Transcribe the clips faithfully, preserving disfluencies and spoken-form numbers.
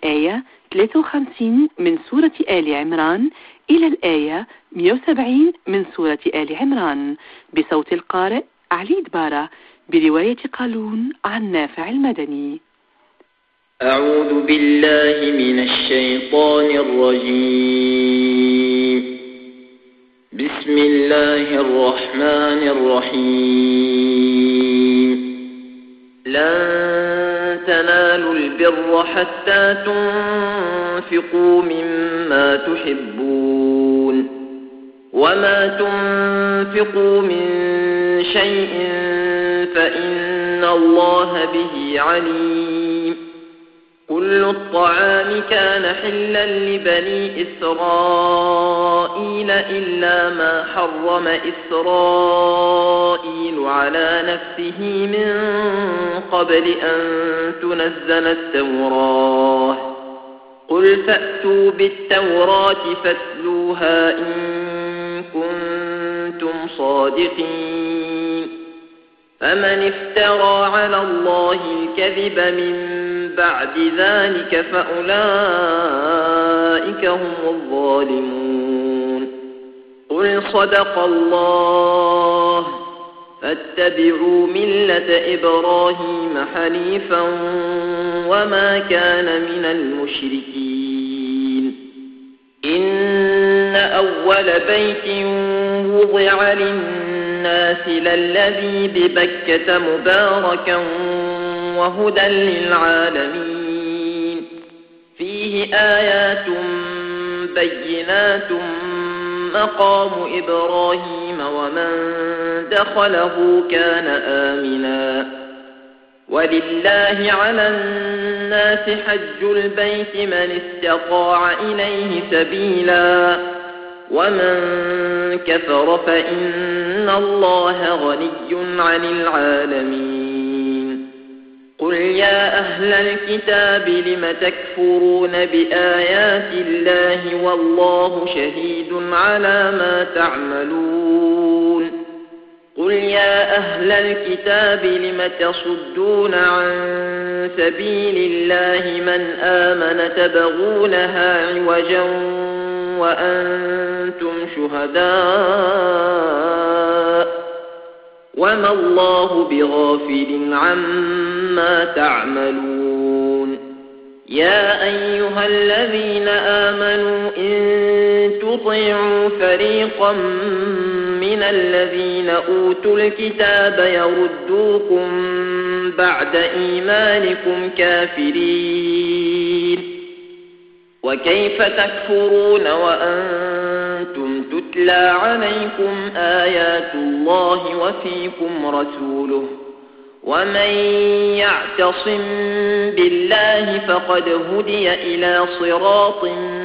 الآية ثلاثة وخمسين من سورة آل عمران إلى الآية مئة وسبعين من سورة آل عمران بصوت القارئ علي دبارة برواية قالون عن نافع المدني. أعوذ بالله من الشيطان الرجيم. بسم الله الرحمن الرحيم. لن تنالوا البر حتى تنفقوا مما تحبون وما تنفقوا من شيء فإن الله به عليم. كل الطعام كان حلا لبني إسرائيل إلا ما حرم إسرائيل على نفسه من قبل أن تنزل التوراة. قل فأتوا بالتوراة فاتلوها إن كنتم صادقين. فمن افترى على الله الكذب من بعد ذلك فأولئك هم الظالمون. قل صدق الله فاتبعوا ملة إبراهيم حنيفا وما كان من المشركين. إن أول بيت وضع للناس للذي ببكة مباركا وهدى للعالمين. فيه آيات بينات مقام إبراهيم ومن دخله كان آمنا. ولله على الناس حج البيت من استطاع إليه سبيلا ومن كفر فإن الله غني عن العالمين. قل يا أهل الكتاب لم تكفرون بآيات الله والله شهيد على ما تعملون. قل يا أهل الكتاب لم تصدون عن سبيل الله من آمن تبغونها عوجا وأنتم شهداء وما الله بغافل عما تعملون. يا أيها الذين آمنوا إن تطيعوا فريقا من الذين أوتوا الكتاب يردوكم بعد إيمانكم كافرين. وكيف تكفرون وأنتم تتلى عليكم آيات الله وفيكم رسوله. ومن يعتصم بالله فقد هدي إلى صراط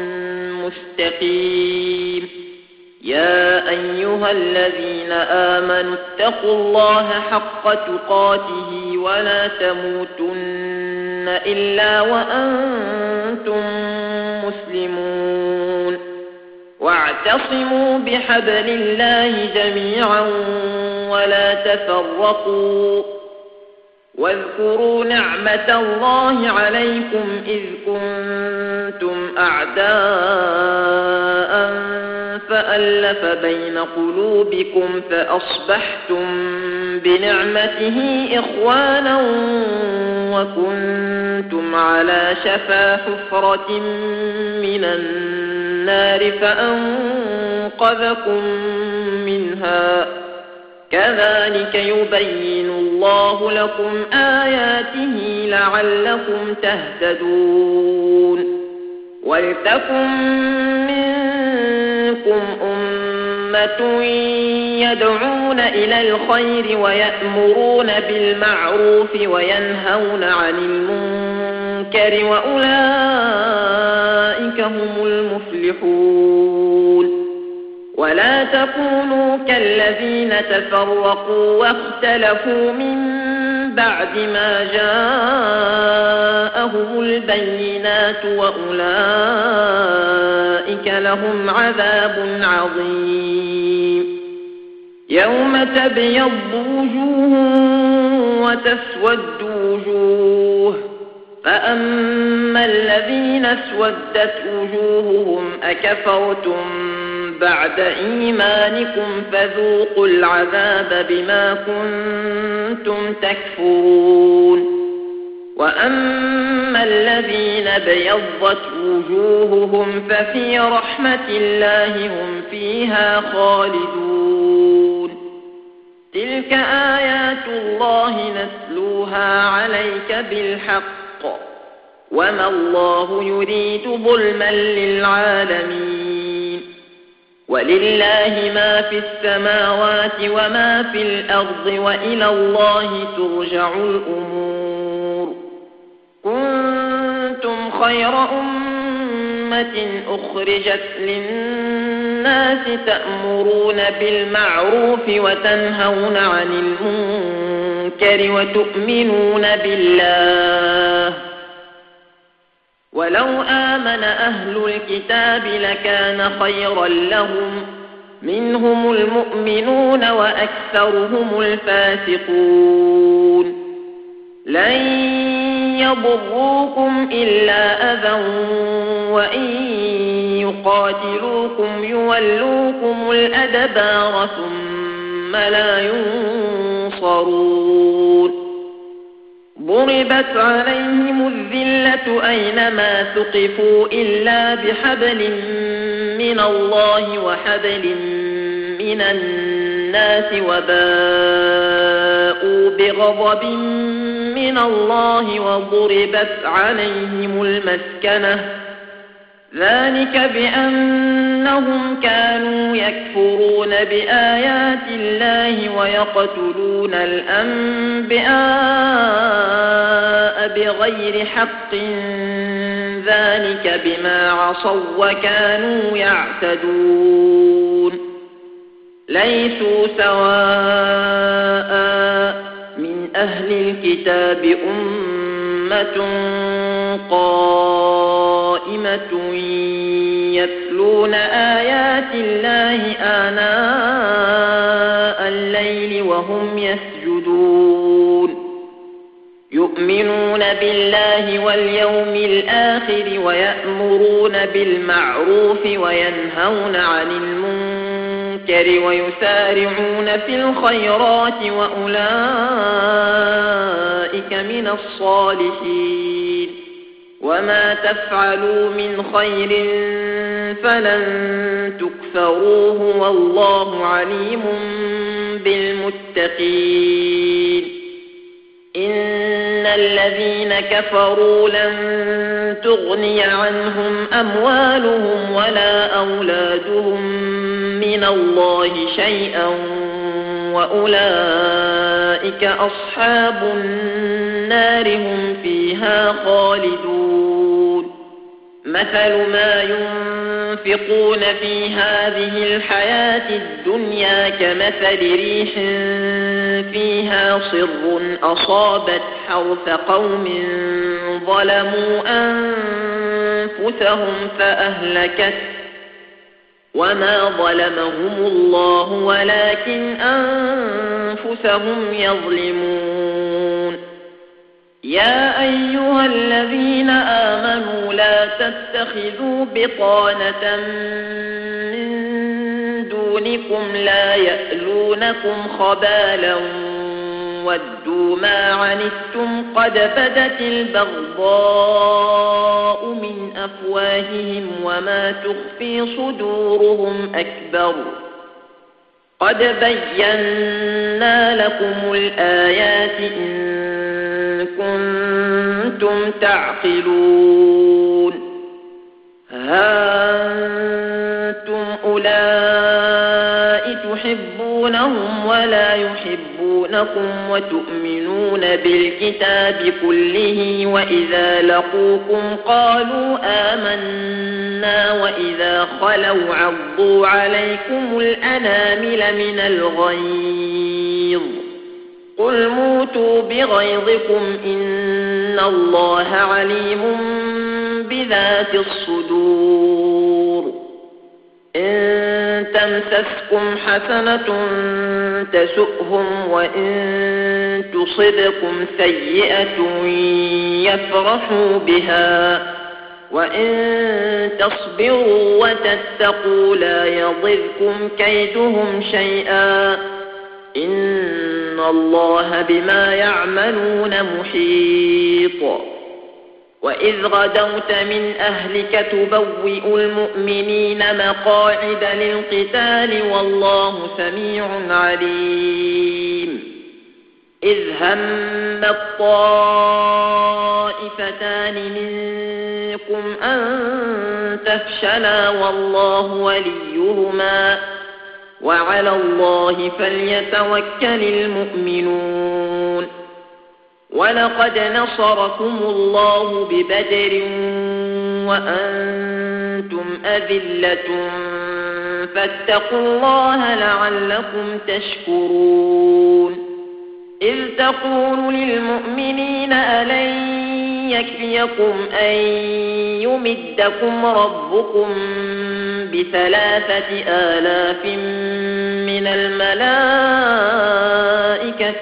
مستقيم. يا أيها الذين آمنوا اتقوا الله حق تقاته ولا تموتن إلا وأنتم مسلمون. واعتصموا بحبل الله جميعا ولا تفرقوا. واذكروا نعمة الله عليكم إذ كنتم أعداء فألف بين قلوبكم فأصبحتم بنعمته إخوانا وكنتم على شفا حفرة من النار فأنقذكم منها. كذلك يبين الله لكم آياته لعلكم تهتدون. ولتكن منكم أمة يدعون إلى الخير ويأمرون بالمعروف وينهون عن المنكر وأولئك هم المفلحون. ولا تكونوا كالذين تفرقوا واختلفوا من بعد ما جاءهم البينات وأولئك لهم عذاب عظيم. يوم تبيض وجوه وتسود وجوه فأما الذين اسودت وجوههم أكفرتم بعد إيمانكم فذوقوا العذاب بما كنتم تكفرون وأما الذين بيضت وجوههم ففي رحمة الله هم فيها خالدون تلك آيات الله نتلوها عليك بالحق وما الله يريد ظلما للعالمين ولله ما في السماوات وما في الأرض وإلى الله ترجع الأمور كنتم خير أمة أخرجت للناس تأمرون بالمعروف وتنهون عن المنكر وتؤمنون بالله ولو آمن أهل الكتاب لكان خيرا لهم منهم المؤمنون وأكثرهم الفاسقون لن يضروكم إلا أذى وإن يقاتلوكم يولوكم الأدبار ثم لا ينصرون ضربت عليهم الذلة أينما ثقفوا إلا بحبل من الله وحبل من الناس وباءوا بغضب من الله وضربت عليهم المسكنة ذلك بأنهم كانوا يكفرون بآيات الله ويقتلون الأنبياء بغير حق ذلك بما عصوا وكانوا يعتدون ليسوا سواء من أهل الكتاب أمة قائمة يتلون آيات الله آناء الليل وهم يسجدون يؤمنون بالله واليوم الآخر ويأمرون بالمعروف وينهون عن المنكر ويسارعون في الخيرات وأولئك من الصالحين وما تفعلوا من خير فلن تكفروه والله عليم بالمتقين إن الذين كفروا لن تغني عنهم أموالهم ولا أولادهم من الله شيئا وأولئك أصحاب النار هم فيها خالدون مثل ما ينفقون في هذه الحياة الدنيا كمثل ريح فيها صر أصابت حرث قوم ظلموا أنفسهم فأهلكت وما ظلمهم الله ولكن أنفسهم يظلمون يا أيها الذين آمنوا لا تتخذوا بطانة من دونكم لا يألونكم خبالا ودوا ما عنتم قد بدت البغضاء من أفواههم وما تخفي صدورهم أكبر قد بينا لكم الآيات إن كنتم تعقلون ها أنتم أولئك تحبونهم ولا يحبونكم وتؤمنون بالكتاب كله وإذا لقوكم قالوا آمنا وإذا خلوا عضوا عليكم الأنامل من الغيظ قل موتوا بغيظكم إن الله عليم بذات الصدور إن تمسسكم حسنة تسؤهم وإن تصبكم سيئة يفرحوا بها وإن تصبروا وتتقوا لا يضركم كيدهم شيئا إن الله بما يعملون محيط وإذ غدوت من أهلك تبوئ المؤمنين مقاعد للقتال والله سميع عليم إذ هم الطائفتان منكم أن تفشلا والله وليهما وعلى الله فليتوكل المؤمنون ولقد نصركم الله ببدر وأنتم أذلة فاتقوا الله لعلكم تشكرون إذ تقول للمؤمنين ألن يكفيكم أن يمدكم ربكم بثلاثة آلاف من الملائكة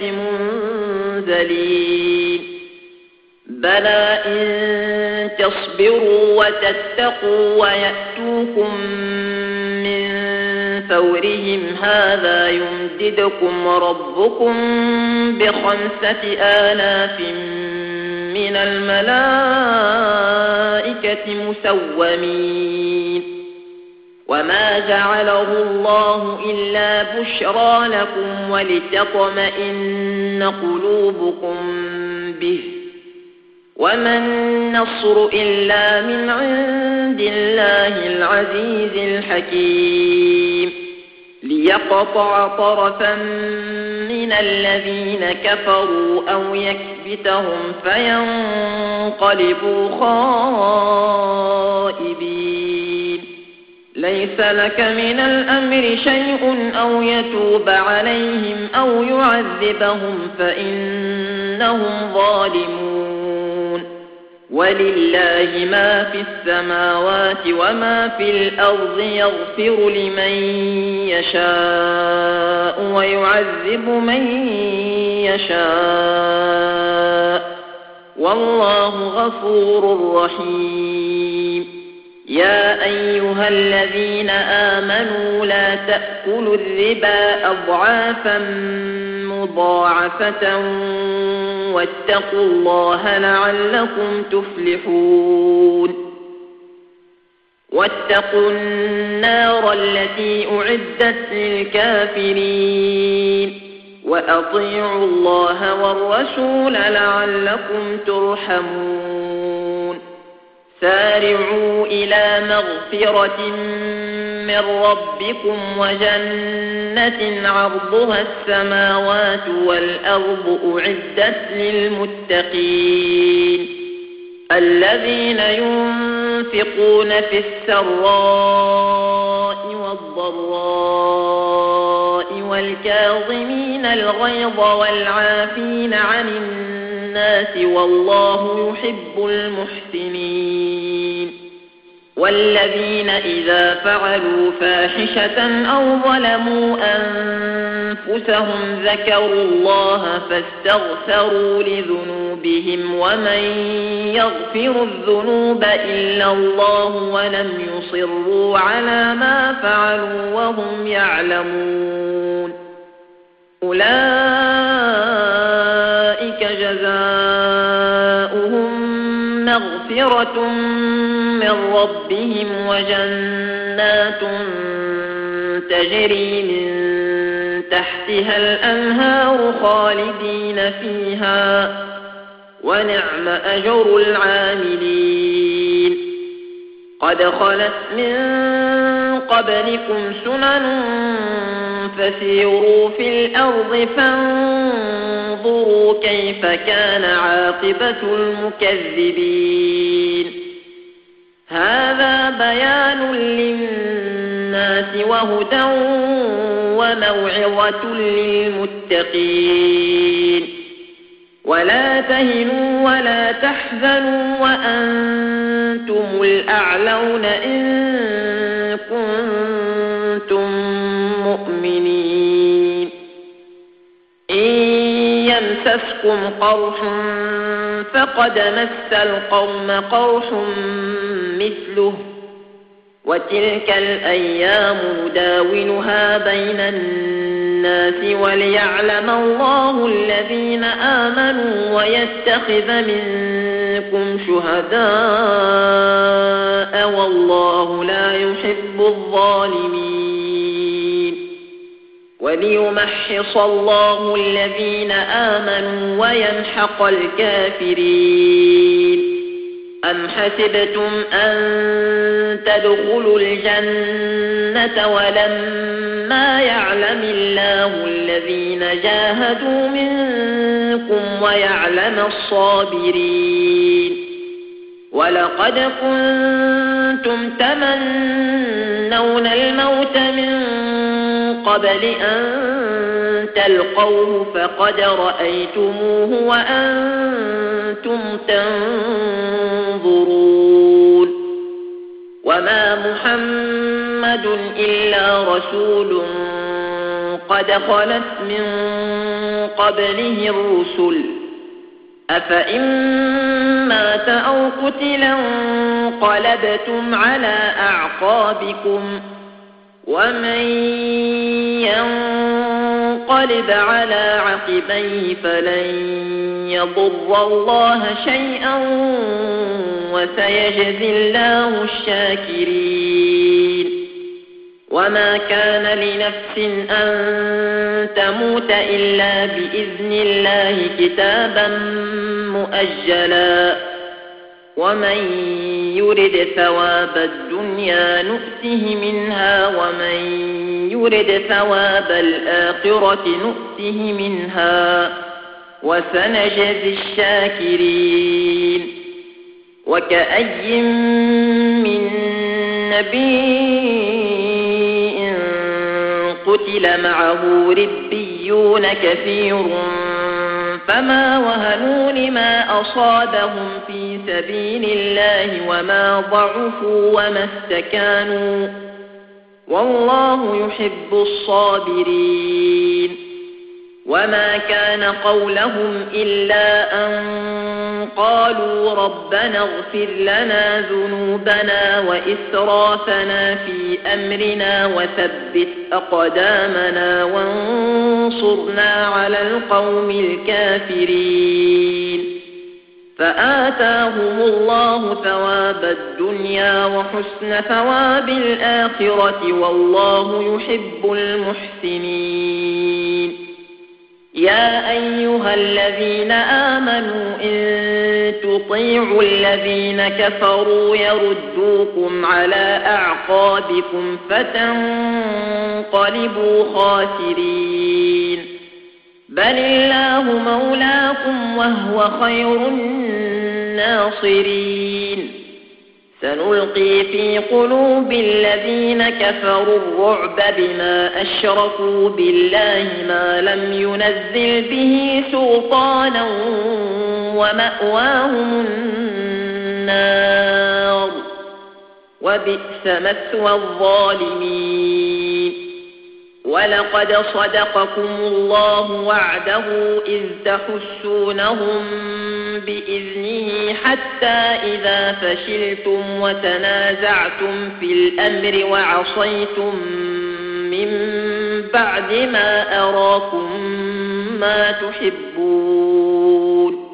منزلين بلى إن تصبروا وتتقوا ويأتوكم من فورهم هذا يمددكم ربكم بخمسة آلاف من الملائكة مسومين وما جعله الله إلا بشرى لكم ولتطمئن قلوبكم به وما النصر إلا من عند الله العزيز الحكيم ليقطع طرفا من الذين كفروا أو يكبتهم فينقلبوا خائبين ليس لك من الأمر شيء أو يتوب عليهم أو يعذبهم فإنهم ظالمون ولله ما في السماوات وما في الأرض يغفر لمن يشاء ويعذب من يشاء والله غفور رحيم يا أيها الذين آمنوا لا تأكلوا الربا أضعافا مضاعفة واتقوا الله لعلكم تفلحون واتقوا النار التي أعدت للكافرين وأطيعوا الله والرسول لعلكم ترحمون سارعوا إلى مغفرة من ربكم وجنة عرضها السماوات والأرض أعدت للمتقين الذين ينفقون في السراء والضراء والكاظمين الغيظ والعافين عن الناس والله يحب المحسنين والذين إذا فعلوا فاحشة أو ظلموا أنفسهم ذكروا الله فاستغفروا لذنوبهم ومن يغفر الذنوب إلا الله ولم يصروا على ما فعلوا وهم يعلمون أولئك جزاؤهم مغفرة من ربهم وجنات تجري من تحتها الأنهار خالدين فيها ونعم أجر العاملين قد خلت من قبلكم سنن فسيروا في الأرض فانظروا كيف كان عاقبة المكذبين هذا بيان للناس وهدى وموعظة للمتقين ولا تهنوا ولا تحزنوا وأنتم الأعلون إن كنتم مؤمنين إن يمسسكم قرح فقد مس القوم قرح مثله وتلك الأيام نداولها بين الناس وليعلم الله الذين آمنوا ويتخذ منكم شهداء والله لا يحب الظالمين وليمحص الله الذين آمنوا ويمحق الكافرين أم حسبتم أن تدخلوا الجنة ولما يعلم الله الذين جاهدوا منكم ويعلم الصابرين ولقد كنتم تمنون الموت من قبل أن تلقوه فقد رأيتموه وأنتم تنظرون وما محمد إلا رسول قد خلت من قبله الرسل أفإن مات أو قتلا انقلبتم على أعقابكم ومن ينقلب على عقبيه فلن يضر الله شيئا وسيجزي الله الشاكرين وما كان لنفس أن تموت إلا بإذن الله كتابا مؤجلا ومن يرد ثواب الدنيا نؤته منها ومن يرد ثواب الآخرة نؤته منها وسنجزي الشاكرين وكأي من نبي قتل معه ربيون كثير فما وهنوا لما أصابهم في سبيل الله وما ضعفوا وما استكانوا والله يحب الصابرين وما كان قولهم إلا أن قالوا ربنا اغفر لنا ذنوبنا وإسرافنا في أمرنا وثبت أقدامنا وانصرنا على القوم الكافرين فآتاهم الله ثواب الدنيا وحسن ثواب الآخرة والله يحب المحسنين يا أيها الذين آمنوا إن تطيعوا الذين كفروا يردوكم على أعقابكم فتنقلبوا خاسرين بل الله مولاكم وهو خير الناصرين سنلقي في قلوب الذين كفروا الرعب بما أشركوا بالله ما لم ينزل به سلطانا ومأواهم النار وبئس مثوى الظالمين ولقد صدقكم الله وعده إذ تحسونهم بإذنه حتى إذا فشلتم وتنازعتم في الأمر وعصيتم من بعد ما أراكم ما تحبون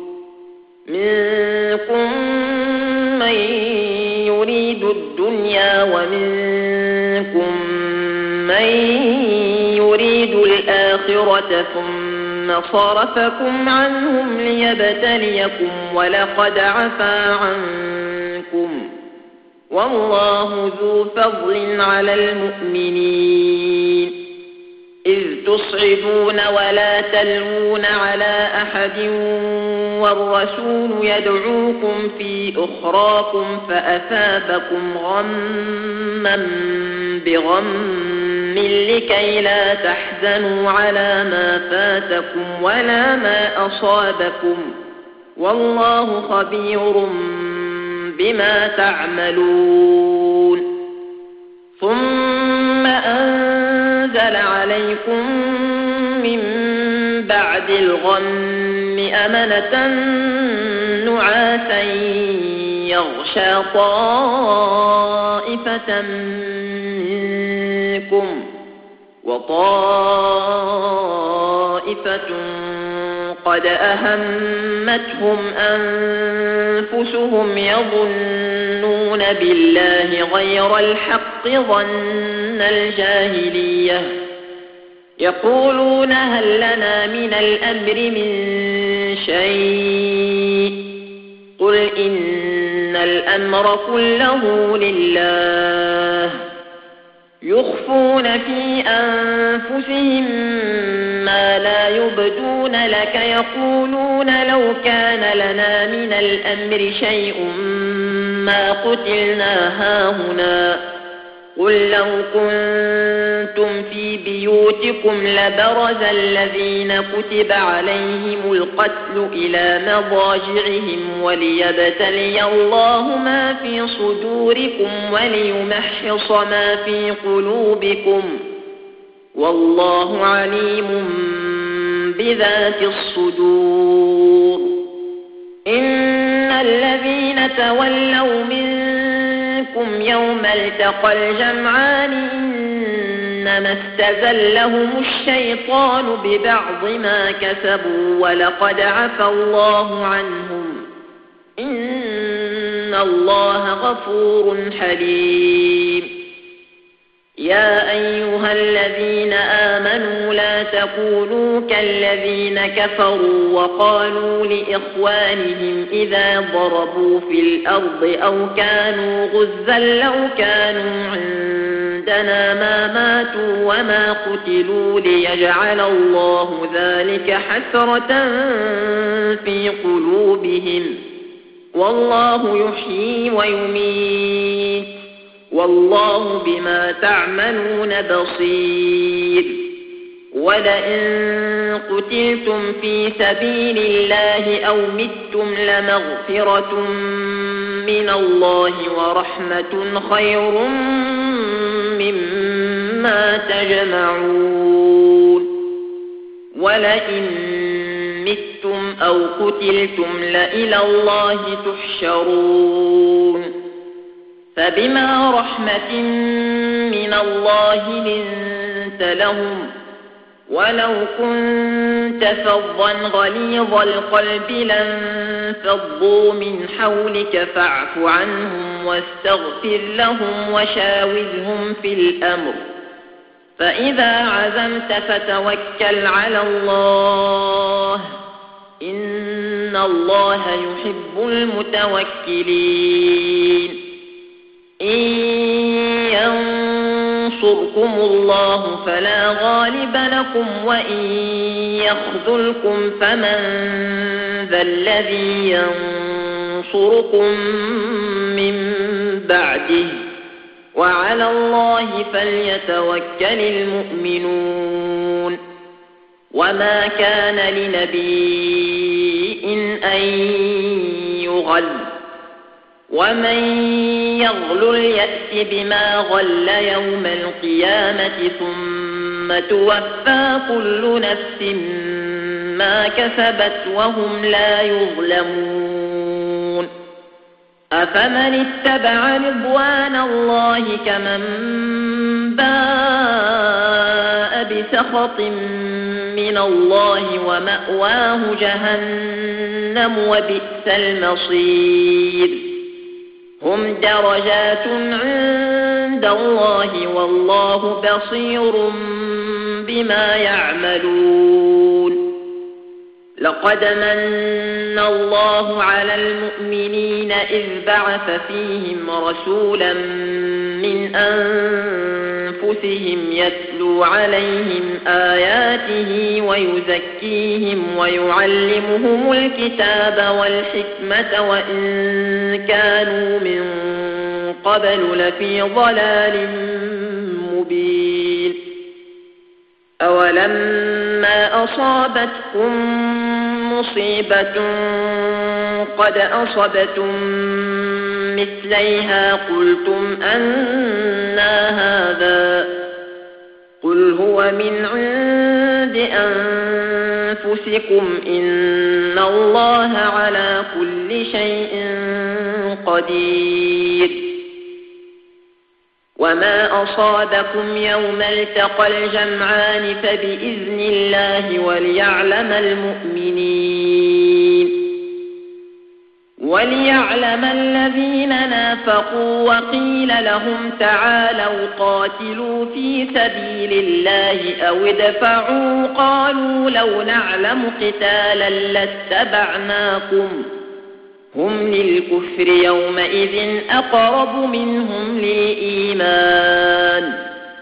منكم من يريد الدنيا ومنكم من يريد الآخرة ثم صرفكم عنهم ليبتليكم ولقد عفا عنكم والله ذو فضل على المؤمنين إذ تصعدون ولا تلوون على أحد والرسول يدعوكم في أخراكم فأثابكم غما بغم لكي لا تحزنوا على ما فاتكم ولا ما أصابكم والله خبير بما تعملون ثم أنزل عليكم من بعد الغم أمنة نعاسا يغشى طائفة منكم وطائفة قد أهمتهم أنفسهم يظنون بالله غير الحق ظن الجاهلية يقولون هل لنا من الأمر من شيء قل إن الأمر كله لله يخفون في أنفسهم ما لا يبدون لك يقولون لو كان لنا من الأمر شيء ما قتلنا هاهنا قل لو كنتم في بيوتكم لبرز الذين كتب عليهم القتل إلى مضاجعهم وليبتلي الله ما في صدوركم وليمحص ما في قلوبكم والله عليم بذات الصدور إن الذين تولوا منكم يوم التقى الجمعان إنما استزلهم الشيطان ببعض ما كسبوا ولقد عفى الله عنهم إن الله غفور حليم يا أيها الذين آمنوا لا تكونوا كالذين كفروا وقالوا لإخوانهم إذا ضربوا في الأرض أو كانوا غزا لو كانوا عندنا ما ماتوا وما قتلوا ليجعل الله ذلك حسرة في قلوبهم والله يحيي ويميت والله بما تعملون بصير ولئن قتلتم في سبيل الله أو متم لمغفرة من الله ورحمة خير مما تجمعون ولئن متم أو قتلتم لإلى الله تحشرون فبما رحمة من الله لنت لهم ولو كنت فظا غليظ القلب لانفضوا من حولك فاعف عنهم واستغفر لهم وشاورهم في الأمر فإذا عزمت فتوكل على الله إن الله يحب المتوكلين إن ينصركم الله فلا غالب لكم وإن يخذلكم فمن ذا الذي ينصركم من بعده وعلى الله فليتوكل المؤمنون وما كان لنبي أن يغل ومن يغلل يأت بما غل يوم القيامة ثم توفى كل نفس ما كسبت وهم لا يظلمون أفمن اتبع رضوان الله كمن باء بسخط من الله ومأواه جهنم وبئس المصير هم درجات عند الله والله بصير بما يعملون لقد من الله على المؤمنين إذ بعث فيهم رسولا من أنفسهم يتلو عليهم آياته ويزكيهم ويعلمهم الكتاب والحكمة وإن كانوا من قبل لفي ضلال مبين أولما أصابتكم مصيبة قد أصبتم مثليها قلتم أنى هذا قل هو من عند أنفسكم إن الله على كل شيء قدير وما أصابكم يوم التقى الجمعان فبإذن الله وليعلم المؤمنين وليعلم الذين نافقوا وقيل لهم تعالوا قاتلوا في سبيل الله أو ادفعوا قالوا لو نعلم قتالا لاتبعناكم هم للكفر يومئذ أقرب منهم للإيمان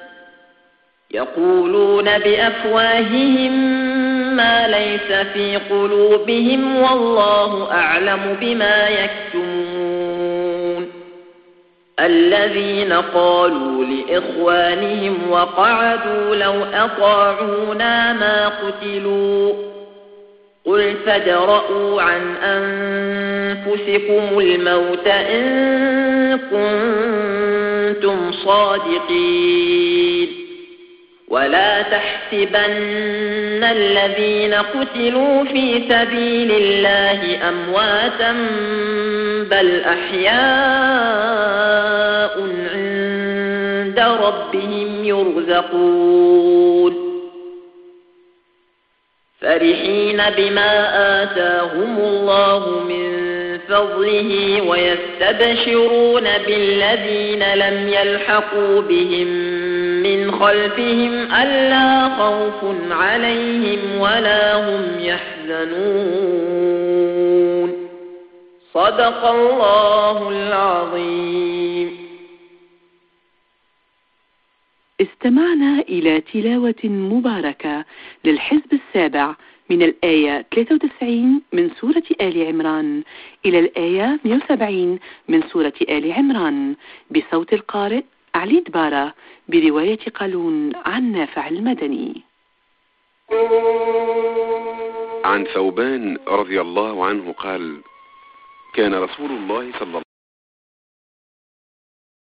يقولون بأفواههم ما ليس في قلوبهم والله أعلم بما يكتمون الذين قالوا لإخوانهم وقعدوا لو أطاعونا ما قتلوا قل فادرءوا عن أنفسكم الموت إن كنتم صادقين ولا تحسبن الذين قتلوا في سبيل الله أمواتا بل أحياء عند ربهم يرزقون فرحين بما آتاهم الله من فضله ويستبشرون بالذين لم يلحقوا بهم من خلفهم ألا خوف عليهم ولا هم يحزنون صدق الله العظيم. استمعنا إلى تلاوة مباركة للحزب السابع من الآية ثلاثة وتسعين من سورة آل عمران إلى الآية مئة وسبعين من سورة آل عمران بصوت القارئ علي دبارة برواية قالون عن نافع المدني. عن ثوبان رضي الله عنه قال: كان رسول الله صلى الله